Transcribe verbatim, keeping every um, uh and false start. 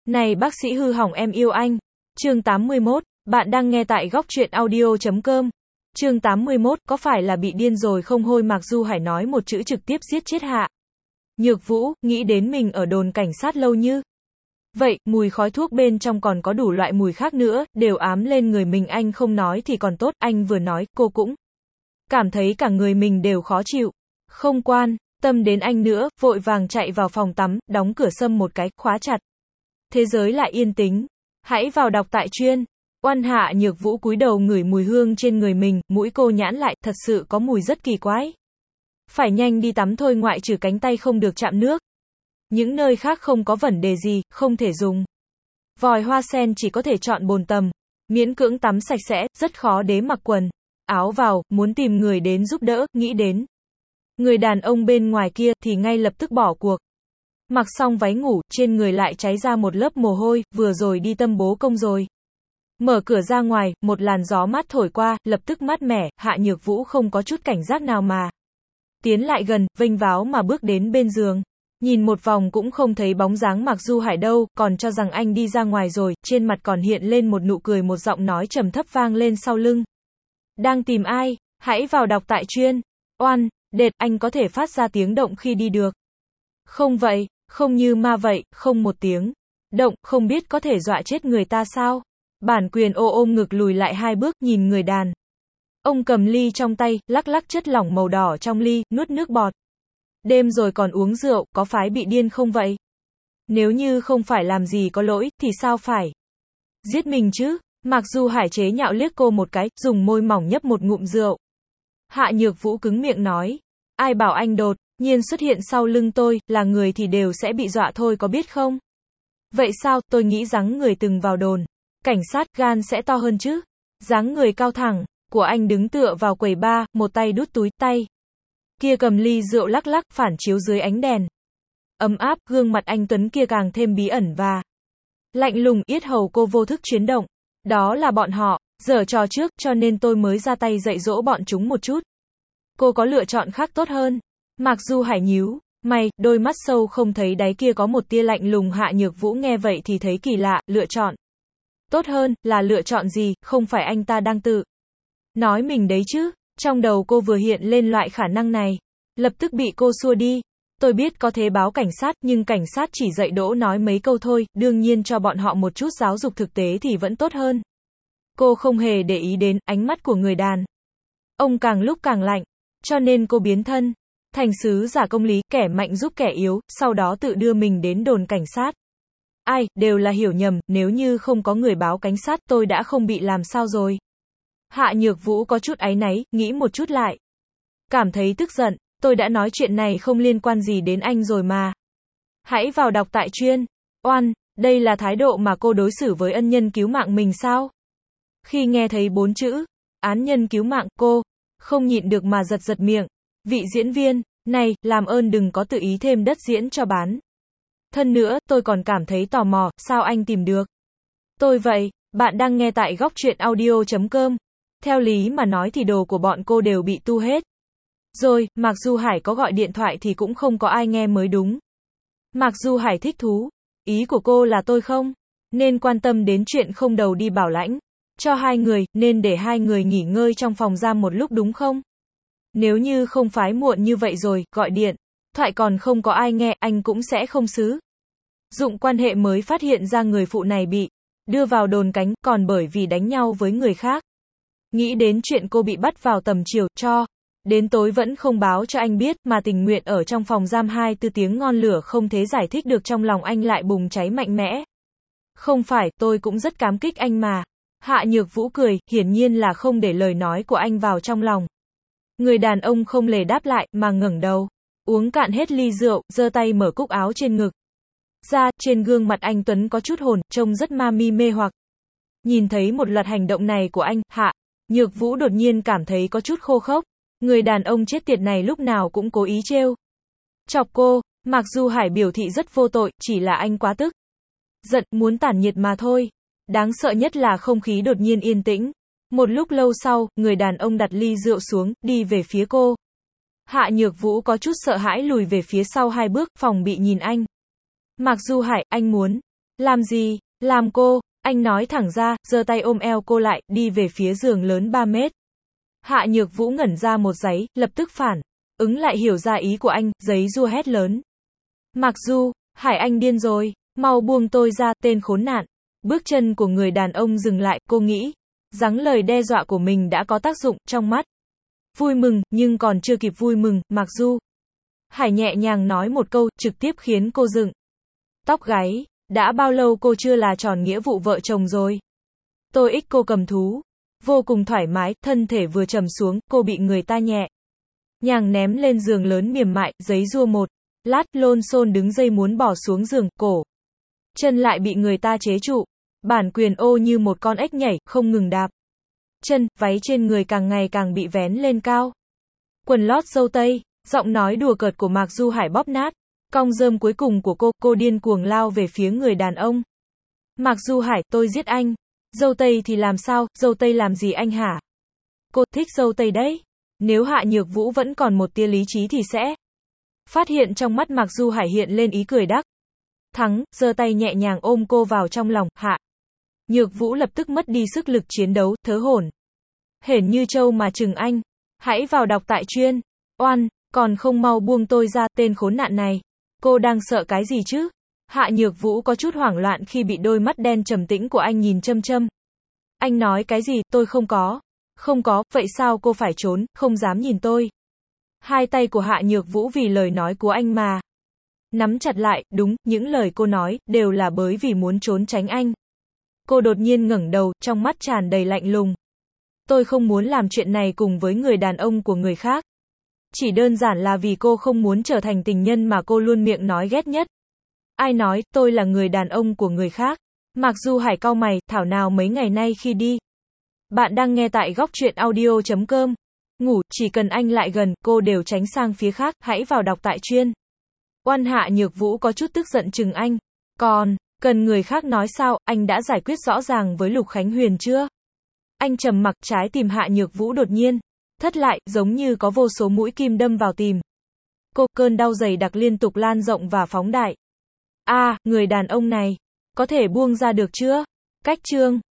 Này bác sĩ hư hỏng em yêu anh. Chương tám mươi mốt, bạn đang nghe tại góc truyện audio chấm com. Chương tám mươi mốt, có phải là bị điên rồi không hôi Mạc Du Hải nói một chữ trực tiếp giết chết Hạ Nhược Vũ, nghĩ đến mình ở đồn cảnh sát lâu như vậy, mùi khói thuốc bên trong còn có đủ loại mùi khác nữa, đều ám lên người mình. Anh không nói thì còn tốt, anh vừa nói, cô cũng cảm thấy cả người mình đều khó chịu. Không quan tâm đến anh nữa, vội vàng chạy vào phòng tắm, đóng cửa sâm một cái, khóa chặt. Thế giới lại yên tĩnh. Hãy vào đọc tại chuyên. Oan. Hạ Nhược Vũ cúi đầu ngửi mùi hương trên người mình, mũi cô nhãn lại, thật sự có mùi rất kỳ quái. Phải nhanh đi tắm thôi, ngoại trừ cánh tay không được chạm nước. Những nơi khác không có vấn đề gì, không thể dùng vòi hoa sen, chỉ có thể chọn bồn tầm. Miễn cưỡng tắm sạch sẽ, rất khó đế mặc quần áo vào, muốn tìm người đến giúp đỡ, nghĩ đến người đàn ông bên ngoài kia, thì ngay lập tức bỏ cuộc. Mặc xong váy ngủ, trên người lại cháy ra một lớp mồ hôi, vừa rồi đi tâm bố công rồi. Mở cửa ra ngoài, một làn gió mát thổi qua, lập tức mát mẻ. Hạ Nhược Vũ không có chút cảnh giác nào mà tiến lại gần, vênh váo mà bước đến bên giường. Nhìn một vòng cũng không thấy bóng dáng Mạc Du Hải đâu, còn cho rằng anh đi ra ngoài rồi, trên mặt còn hiện lên một nụ cười, một giọng nói trầm thấp vang lên sau lưng. Đang tìm ai? Hãy vào đọc tại chuyên. Oan. Đệt, anh có thể phát ra tiếng động khi đi được không vậy? Không như ma vậy, không một tiếng động, không biết có thể dọa chết người ta sao? Bản Quyền ô ôm ngực lùi lại hai bước, nhìn người đàn ông cầm ly trong tay, lắc lắc chất lỏng màu đỏ trong ly, nuốt nước bọt. Đêm rồi còn uống rượu, có phải bị điên không vậy? Nếu như không phải làm gì có lỗi, thì sao phải giết mình chứ? Mạc Du Hải chế nhạo liếc cô một cái, dùng môi mỏng nhấp một ngụm rượu. Hạ Nhược Vũ cứng miệng nói, ai bảo anh đột nhiên xuất hiện sau lưng tôi, là người thì đều sẽ bị dọa thôi, có biết không? Vậy sao, tôi nghĩ dáng người từng vào đồn cảnh sát, gan sẽ to hơn chứ? Dáng người cao thẳng của anh đứng tựa vào quầy bar, một tay đút túi, tay kia cầm ly rượu lắc lắc, phản chiếu dưới ánh đèn ấm áp, gương mặt anh tuấn kia càng thêm bí ẩn và lạnh lùng. Yết hầu cô vô thức chuyển động. Đó là bọn họ giở trò trước, cho nên tôi mới ra tay dạy dỗ bọn chúng một chút. Cô có lựa chọn khác tốt hơn. Mạc Du Hải nhíu mày, đôi mắt sâu không thấy đáy kia có một tia lạnh lùng. Hạ Nhược Vũ nghe vậy thì thấy kỳ lạ, lựa chọn tốt hơn, là lựa chọn gì? Không phải anh ta đang tự nói mình đấy chứ? Trong đầu cô vừa hiện lên loại khả năng này, lập tức bị cô xua đi. Tôi biết có thể báo cảnh sát, nhưng cảnh sát chỉ dạy dỗ nói mấy câu thôi, đương nhiên cho bọn họ một chút giáo dục thực tế thì vẫn tốt hơn. Cô không hề để ý đến ánh mắt của người đàn ông càng lúc càng lạnh, cho nên cô biến thân thành sứ giả công lý, kẻ mạnh giúp kẻ yếu, sau đó tự đưa mình đến đồn cảnh sát. Ai, đều là hiểu nhầm, nếu như không có người báo cảnh sát tôi đã không bị làm sao rồi. Hạ Nhược Vũ có chút áy náy, nghĩ một chút lại cảm thấy tức giận, tôi đã nói chuyện này không liên quan gì đến anh rồi mà. Hãy vào đọc tại chuyên. Oan. Đây là thái độ mà cô đối xử với ân nhân cứu mạng mình sao? Khi nghe thấy bốn chữ án nhân cứu mạng, cô không nhịn được mà giật giật miệng. Vị diễn viên này, làm ơn đừng có tự ý thêm đất diễn cho bán thân nữa, tôi còn cảm thấy tò mò, sao anh tìm được tôi vậy? Bạn đang nghe tại góc truyện audio chấm com. Theo lý mà nói thì đồ của bọn cô đều bị tu hết rồi, Mạc Du Hải có gọi điện thoại thì cũng không có ai nghe mới đúng. Mạc Du Hải thích thú. Ý của cô là tôi không nên quan tâm đến chuyện không đầu đi bảo lãnh cho hai người, nên để hai người nghỉ ngơi trong phòng giam một lúc đúng không? Nếu như không phái muộn như vậy rồi, gọi điện thoại còn không có ai nghe, anh cũng sẽ không xứ dụng quan hệ mới phát hiện ra người phụ này bị đưa vào đồn cánh, còn bởi vì đánh nhau với người khác. Nghĩ đến chuyện cô bị bắt vào tầm chiều, cho đến tối vẫn không báo cho anh biết, mà tình nguyện ở trong phòng giam hai tư tiếng ngon lửa không thể giải thích được, trong lòng anh lại bùng cháy mạnh mẽ. Không phải, tôi cũng rất cảm kích anh mà. Hạ Nhược Vũ cười, hiển nhiên là không để lời nói của anh vào trong lòng. Người đàn ông không lề đáp lại, mà ngẩng đầu uống cạn hết ly rượu, giơ tay mở cúc áo trên ngực ra, trên gương mặt anh tuấn có chút hồn, trông rất ma mi mê hoặc. Nhìn thấy một loạt hành động này của anh, Hạ Nhược Vũ đột nhiên cảm thấy có chút khô khốc. Người đàn ông chết tiệt này lúc nào cũng cố ý trêu chọc cô. Mạc Du Hải biểu thị rất vô tội, chỉ là anh quá tức giận, muốn tản nhiệt mà thôi. Đáng sợ nhất là không khí đột nhiên yên tĩnh. Một lúc lâu sau, người đàn ông đặt ly rượu xuống, đi về phía cô. Hạ Nhược Vũ có chút sợ hãi lùi về phía sau hai bước, phòng bị nhìn anh. Mạc Du Hải, anh muốn Làm gì? Làm cô? Anh nói thẳng ra, giơ tay ôm eo cô lại, đi về phía giường lớn ba mét. Hạ Nhược Vũ ngẩn ra một giây, lập tức phản ứng lại hiểu ra ý của anh, giấy rua hét lớn. Mặc Du, Hải anh điên rồi, mau buông tôi ra, tên khốn nạn. Bước chân của người đàn ông dừng lại, cô nghĩ, rằng lời đe dọa của mình đã có tác dụng, trong mắt. Vui mừng, nhưng còn chưa kịp vui mừng, Mặc Du. Hải nhẹ nhàng nói một câu, trực tiếp khiến cô dựng tóc gáy. Đã bao lâu cô chưa là tròn nghĩa vụ vợ chồng rồi? Tôi ích cô cầm thú. Vô cùng thoải mái, thân thể vừa trầm xuống, cô bị người ta nhẹ nhàng ném lên giường lớn mềm mại, giấy rua một lát, lôn xôn đứng dây muốn bỏ xuống giường, cổ chân lại bị người ta chế trụ. Bản quyền ô như một con ếch nhảy, không ngừng đạp chân, váy trên người càng ngày càng bị vén lên cao. Quần lót dâu tây, giọng nói đùa cợt của Mạc Du Hải bóp nát cong rơm cuối cùng của cô, cô điên cuồng lao về phía người đàn ông. Mạc Du Hải, tôi giết anh. Dâu tây thì làm sao, dâu tây làm gì anh hả? Cô thích dâu tây đấy. Nếu Hạ Nhược Vũ vẫn còn một tia lý trí thì sẽ phát hiện trong mắt Mạc Du Hải hiện lên ý cười đắc thắng, giơ tay nhẹ nhàng ôm cô vào trong lòng. Hạ Nhược Vũ lập tức mất đi sức lực chiến đấu, thớ hổn hển như trâu mà chừng anh. Hãy vào đọc tại chuyên oan, còn không mau buông tôi ra, tên khốn nạn này. Cô đang sợ cái gì chứ? Hạ Nhược Vũ có chút hoảng loạn khi bị đôi mắt đen trầm tĩnh của anh nhìn châm châm. Anh nói cái gì, tôi không có. Không có, vậy sao cô phải trốn, không dám nhìn tôi. Hai tay của Hạ Nhược Vũ vì lời nói của anh mà nắm chặt lại, đúng, những lời cô nói, đều là bởi vì muốn trốn tránh anh. Cô đột nhiên ngẩng đầu, trong mắt tràn đầy lạnh lùng. Tôi không muốn làm chuyện này cùng với người đàn ông của người khác. Chỉ đơn giản là vì cô không muốn trở thành tình nhân mà cô luôn miệng nói ghét nhất. Ai nói, tôi là người đàn ông của người khác? Mạc Du Hải cau mày, thảo nào mấy ngày nay khi đi. Bạn đang nghe tại góc truyện audio chấm com. Ngủ, chỉ cần anh lại gần, cô đều tránh sang phía khác, hãy vào đọc tại chuyên oan. Hạ Nhược Vũ có chút tức giận chừng anh. Còn, cần người khác nói sao, anh đã giải quyết rõ ràng với Lục Khánh Huyền chưa? Anh trầm mặc, trái tim Hạ Nhược Vũ đột nhiên thất lại, giống như có vô số mũi kim đâm vào tim cô, cơn đau dày đặc liên tục lan rộng và phóng đại. A, à, người đàn ông này, có thể buông ra được chưa? Cách chương